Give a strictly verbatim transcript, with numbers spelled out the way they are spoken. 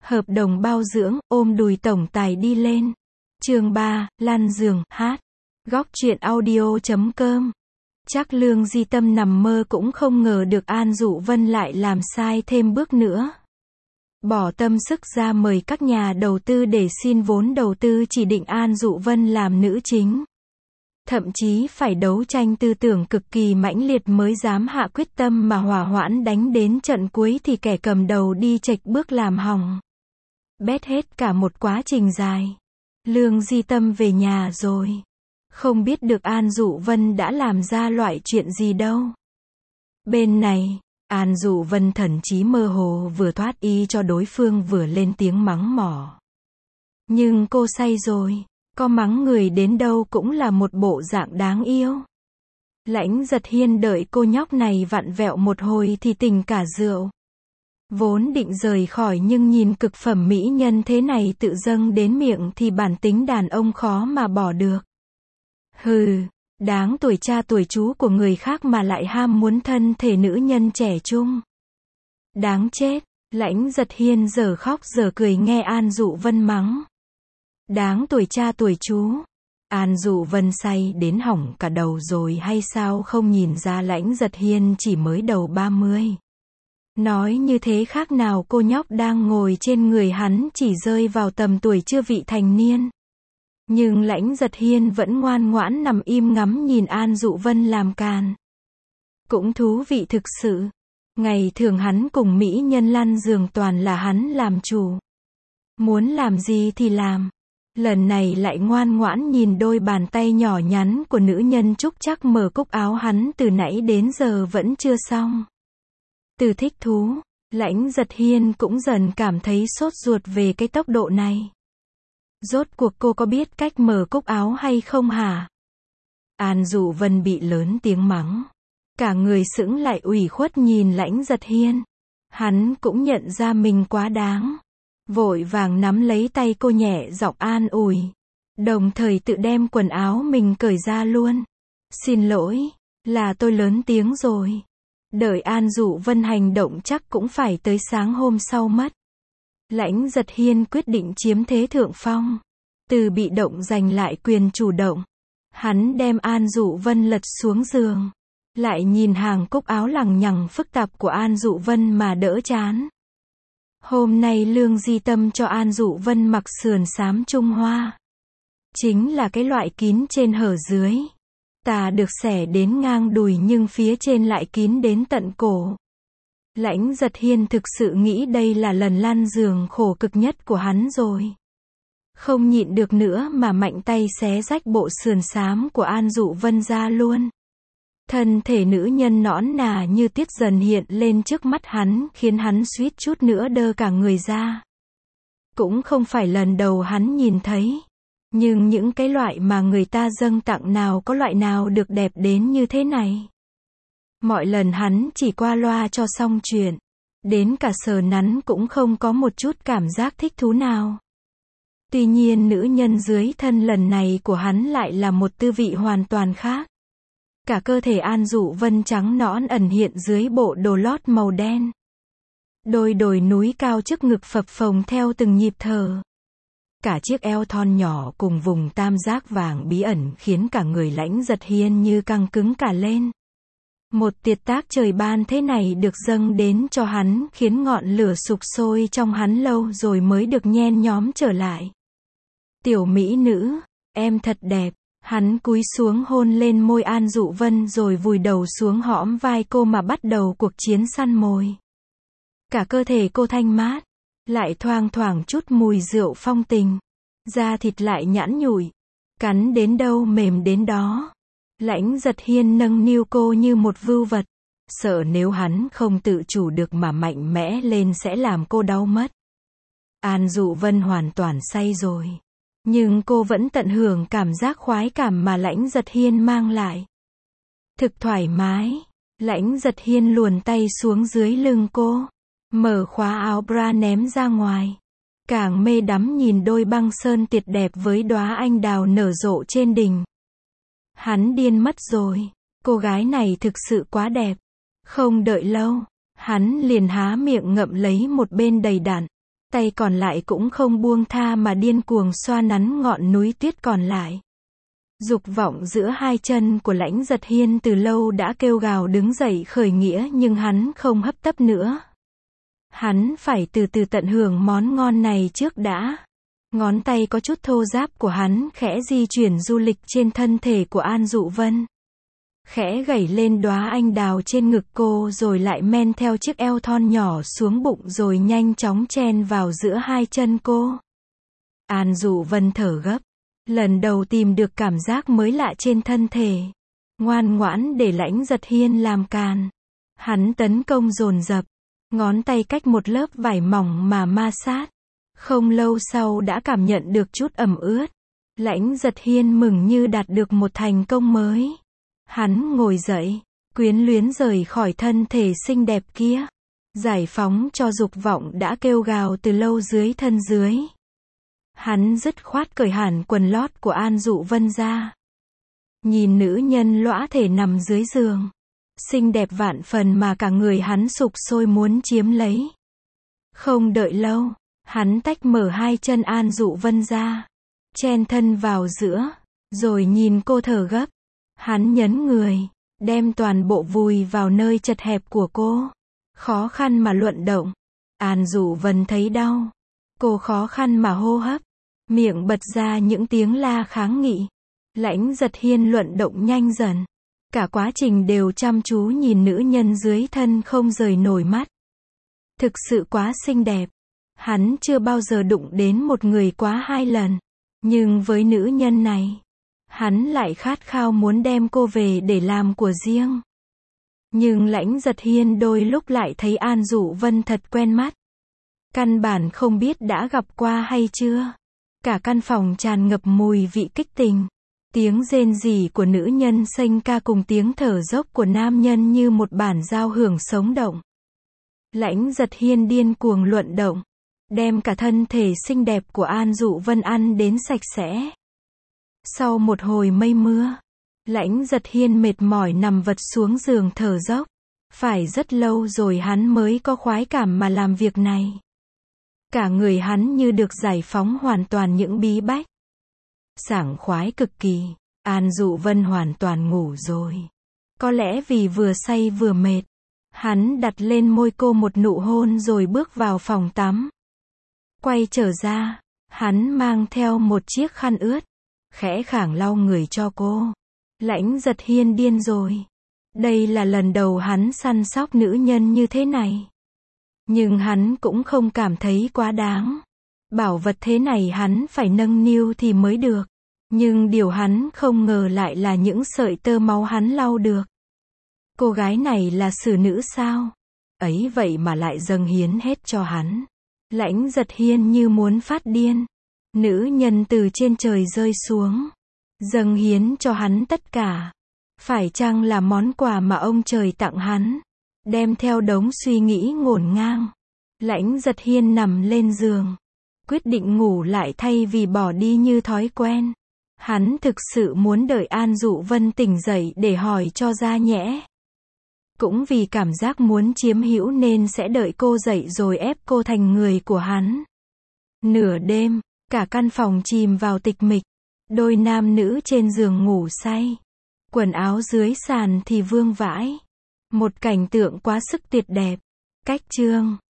Hợp đồng bao dưỡng, ôm đùi tổng tài đi lên. Chương ba, lăn giường, hát. Góc truyện audio chấm com. Chắc Lương Di Tâm nằm mơ cũng không ngờ được An Dụ Vân lại làm sai thêm bước nữa. Bỏ tâm sức ra mời các nhà đầu tư để xin vốn đầu tư, chỉ định An Dụ Vân làm nữ chính. Thậm chí phải đấu tranh tư tưởng cực kỳ mãnh liệt mới dám hạ quyết tâm, mà hỏa hoãn đánh đến trận cuối thì kẻ cầm đầu đi chệch bước làm hỏng bét hết cả một quá trình dài. Lương Di Tâm về nhà rồi. Không biết được An Dụ Vân đã làm ra loại chuyện gì đâu. Bên này, An Dụ Vân thần trí mơ hồ, vừa thoát y cho đối phương vừa lên tiếng mắng mỏ. Nhưng cô say rồi, có mắng người đến đâu cũng là một bộ dạng đáng yêu. Lãnh Giật Hiên đợi cô nhóc này vặn vẹo một hồi thì tỉnh cả rượu. Vốn định rời khỏi nhưng nhìn cực phẩm mỹ nhân thế này tự dâng đến miệng thì bản tính đàn ông khó mà bỏ được. Hừ, đáng tuổi cha tuổi chú của người khác mà lại ham muốn thân thể nữ nhân trẻ trung. Đáng chết. Lãnh Giật Hiên giờ khóc giờ cười nghe An Dụ Vân mắng. Đáng tuổi cha tuổi chú. An Dụ Vân say đến hỏng cả đầu rồi hay sao không nhìn ra Lãnh Giật Hiên chỉ mới đầu ba mươi. Nói như thế khác nào cô nhóc đang ngồi trên người hắn chỉ rơi vào tầm tuổi chưa vị thành niên. Nhưng Lãnh Giật Hiên vẫn ngoan ngoãn nằm im ngắm nhìn An Dụ Vân làm càn. Cũng thú vị thực sự. Ngày thường hắn cùng mỹ nhân lăn giường toàn là hắn làm chủ. Muốn làm gì thì làm. Lần này lại ngoan ngoãn nhìn đôi bàn tay nhỏ nhắn của nữ nhân trúc chắc mở cúc áo hắn từ nãy đến giờ vẫn chưa xong. Từ thích thú, Lãnh Giật Hiên cũng dần cảm thấy sốt ruột về cái tốc độ này. Rốt cuộc cô có biết cách mở cúc áo hay không hả? An Dụ Vân bị lớn tiếng mắng. Cả người sững lại ủy khuất nhìn Lãnh Giật Hiên. Hắn cũng nhận ra mình quá đáng. Vội vàng nắm lấy tay cô nhẹ giọng an ủi. Đồng thời tự đem quần áo mình cởi ra luôn. Xin lỗi, là tôi lớn tiếng rồi. Đợi An Dụ Vân hành động chắc cũng phải tới sáng hôm sau mất. Lãnh Giật Hiên quyết định chiếm thế thượng phong. Từ bị động giành lại quyền chủ động. Hắn đem An Dụ Vân lật xuống giường. Lại nhìn hàng cúc áo lằng nhằng phức tạp của An Dụ Vân mà đỡ chán. Hôm nay Lương Di Tâm cho An Dụ Vân mặc sườn xám Trung Hoa. Chính là cái loại kín trên hở dưới. Tà được xẻ đến ngang đùi nhưng phía trên lại kín đến tận cổ. Lãnh Giật Hiên thực sự nghĩ đây là lần lăn giường khổ cực nhất của hắn rồi. Không nhịn được nữa mà mạnh tay xé rách bộ sườn xám của An Dụ Vân ra luôn. Thân thể nữ nhân nõn nà như tiết dần hiện lên trước mắt hắn, khiến hắn suýt chút nữa đơ cả người ra. Cũng không phải lần đầu hắn nhìn thấy. Nhưng những cái loại mà người ta dâng tặng nào có loại nào được đẹp đến như thế này. Mọi lần hắn chỉ qua loa cho xong chuyện. Đến cả sờ nắn cũng không có một chút cảm giác thích thú nào. Tuy nhiên nữ nhân dưới thân lần này của hắn lại là một tư vị hoàn toàn khác. Cả cơ thể An Dụ Vân trắng nõn ẩn hiện dưới bộ đồ lót màu đen. Đôi đồi núi cao trước ngực phập phồng theo từng nhịp thở. Cả chiếc eo thon nhỏ cùng vùng tam giác vàng bí ẩn khiến cả người Lãnh Giật Hiên như căng cứng cả lên. Một tiệt tác trời ban thế này được dâng đến cho hắn khiến ngọn lửa sục sôi trong hắn lâu rồi mới được nhen nhóm trở lại. Tiểu mỹ nữ, em thật đẹp. Hắn cúi xuống hôn lên môi An Dụ Vân rồi vùi đầu xuống hõm vai cô mà bắt đầu cuộc chiến săn mồi. Cả cơ thể cô thanh mát, lại thoang thoảng chút mùi rượu phong tình. Da thịt lại nhẵn nhụi, cắn đến đâu mềm đến đó. Lãnh Giật Hiên nâng niu cô như một vưu vật, sợ nếu hắn không tự chủ được mà mạnh mẽ lên sẽ làm cô đau mất. An Dụ Vân hoàn toàn say rồi. Nhưng cô vẫn tận hưởng cảm giác khoái cảm mà Lãnh Giật Hiên mang lại. Thực thoải mái. Lãnh Giật Hiên luồn tay xuống dưới lưng cô. Mở khóa áo bra ném ra ngoài. Càng mê đắm nhìn đôi băng sơn tuyệt đẹp với đóa anh đào nở rộ trên đỉnh. Hắn điên mất rồi. Cô gái này thực sự quá đẹp. Không đợi lâu. Hắn liền há miệng ngậm lấy một bên đầy đặn. tay còn lại cũng không buông tha mà điên cuồng xoa nắn ngọn núi tuyết còn lại. Dục vọng giữa hai chân của Lãnh Giật Hiên từ lâu đã kêu gào đứng dậy khởi nghĩa, nhưng hắn không hấp tấp nữa. Hắn phải từ từ tận hưởng món ngon này trước đã. Ngón tay có chút thô ráp của hắn khẽ di chuyển du lịch trên thân thể của An Dụ Vân. Khẽ gẩy lên đóa anh đào trên ngực cô rồi lại men theo chiếc eo thon nhỏ xuống bụng rồi nhanh chóng chen vào giữa hai chân cô. An Dụ Vân thở gấp. Lần đầu tìm được cảm giác mới lạ trên thân thể. Ngoan ngoãn để Lãnh Giật Hiên làm càn. Hắn tấn công dồn dập. Ngón tay cách một lớp vải mỏng mà ma sát. Không lâu sau đã cảm nhận được chút ẩm ướt. Lãnh Giật Hiên mừng như đạt được một thành công mới. Hắn ngồi dậy, quyến luyến rời khỏi thân thể xinh đẹp kia. Giải phóng cho dục vọng đã kêu gào từ lâu dưới thân dưới. Hắn dứt khoát cởi hẳn quần lót của An Dụ Vân ra. Nhìn nữ nhân lõa thể nằm dưới giường. Xinh đẹp vạn phần mà cả người hắn sục sôi muốn chiếm lấy. Không đợi lâu, hắn tách mở hai chân An Dụ Vân ra. Chen thân vào giữa, rồi nhìn cô thở gấp. Hắn nhấn người, đem toàn bộ vùi vào nơi chật hẹp của cô. Khó khăn mà luận động. An Dụ Vân thấy đau. Cô khó khăn mà hô hấp. Miệng bật ra những tiếng la kháng nghị. Lãnh Giật Hiên luận động nhanh dần. Cả quá trình đều chăm chú nhìn nữ nhân dưới thân không rời nổi mắt. Thực sự quá xinh đẹp. Hắn chưa bao giờ đụng đến một người quá hai lần. Nhưng với nữ nhân này, hắn lại khát khao muốn đem cô về để làm của riêng. Nhưng Lãnh Giật Hiên đôi lúc lại thấy An Dụ Vân thật quen mắt. Căn bản không biết đã gặp qua hay chưa. Cả căn phòng tràn ngập mùi vị kích tình. Tiếng rên rỉ của nữ nhân xanh ca cùng tiếng thở dốc của nam nhân như một bản giao hưởng sống động. Lãnh Giật Hiên điên cuồng luận động. Đem cả thân thể xinh đẹp của An Dụ Vân ăn đến sạch sẽ. Sau một hồi mây mưa, Lãnh Giật Hiên mệt mỏi nằm vật xuống giường thở dốc. Phải rất lâu rồi hắn mới có khoái cảm mà làm việc này. Cả người hắn như được giải phóng hoàn toàn những bí bách. Sảng khoái cực kỳ. An Dụ Vân hoàn toàn ngủ rồi. Có lẽ vì vừa say vừa mệt. Hắn đặt lên môi cô một nụ hôn rồi bước vào phòng tắm. Quay trở ra, hắn mang theo một chiếc khăn ướt. Khẽ khàng lau người cho cô. Lãnh Giật Hiên điên rồi. Đây là lần đầu hắn săn sóc nữ nhân như thế này. Nhưng hắn cũng không cảm thấy quá đáng. Bảo vật thế này hắn phải nâng niu thì mới được. Nhưng điều hắn không ngờ lại là những sợi tơ máu hắn lau được. Cô gái này là xử nữ sao? Ấy vậy mà lại dâng hiến hết cho hắn. Lãnh Giật Hiên như muốn phát điên. Nữ nhân từ trên trời rơi xuống. Dâng hiến cho hắn tất cả. Phải chăng là món quà mà ông trời tặng hắn? Đem theo đống suy nghĩ ngổn ngang. Lãnh Giật Hiên nằm lên giường. Quyết định ngủ lại thay vì bỏ đi như thói quen. Hắn thực sự muốn đợi An Dụ Vân tỉnh dậy để hỏi cho ra nhẽ. Cũng vì cảm giác muốn chiếm hữu nên sẽ đợi cô dậy rồi ép cô thành người của hắn. Nửa đêm, cả căn phòng chìm vào tịch mịch. Đôi nam nữ trên giường ngủ say. Quần áo dưới sàn thì vương vãi. Một cảnh tượng quá sức tuyệt đẹp. Cách chương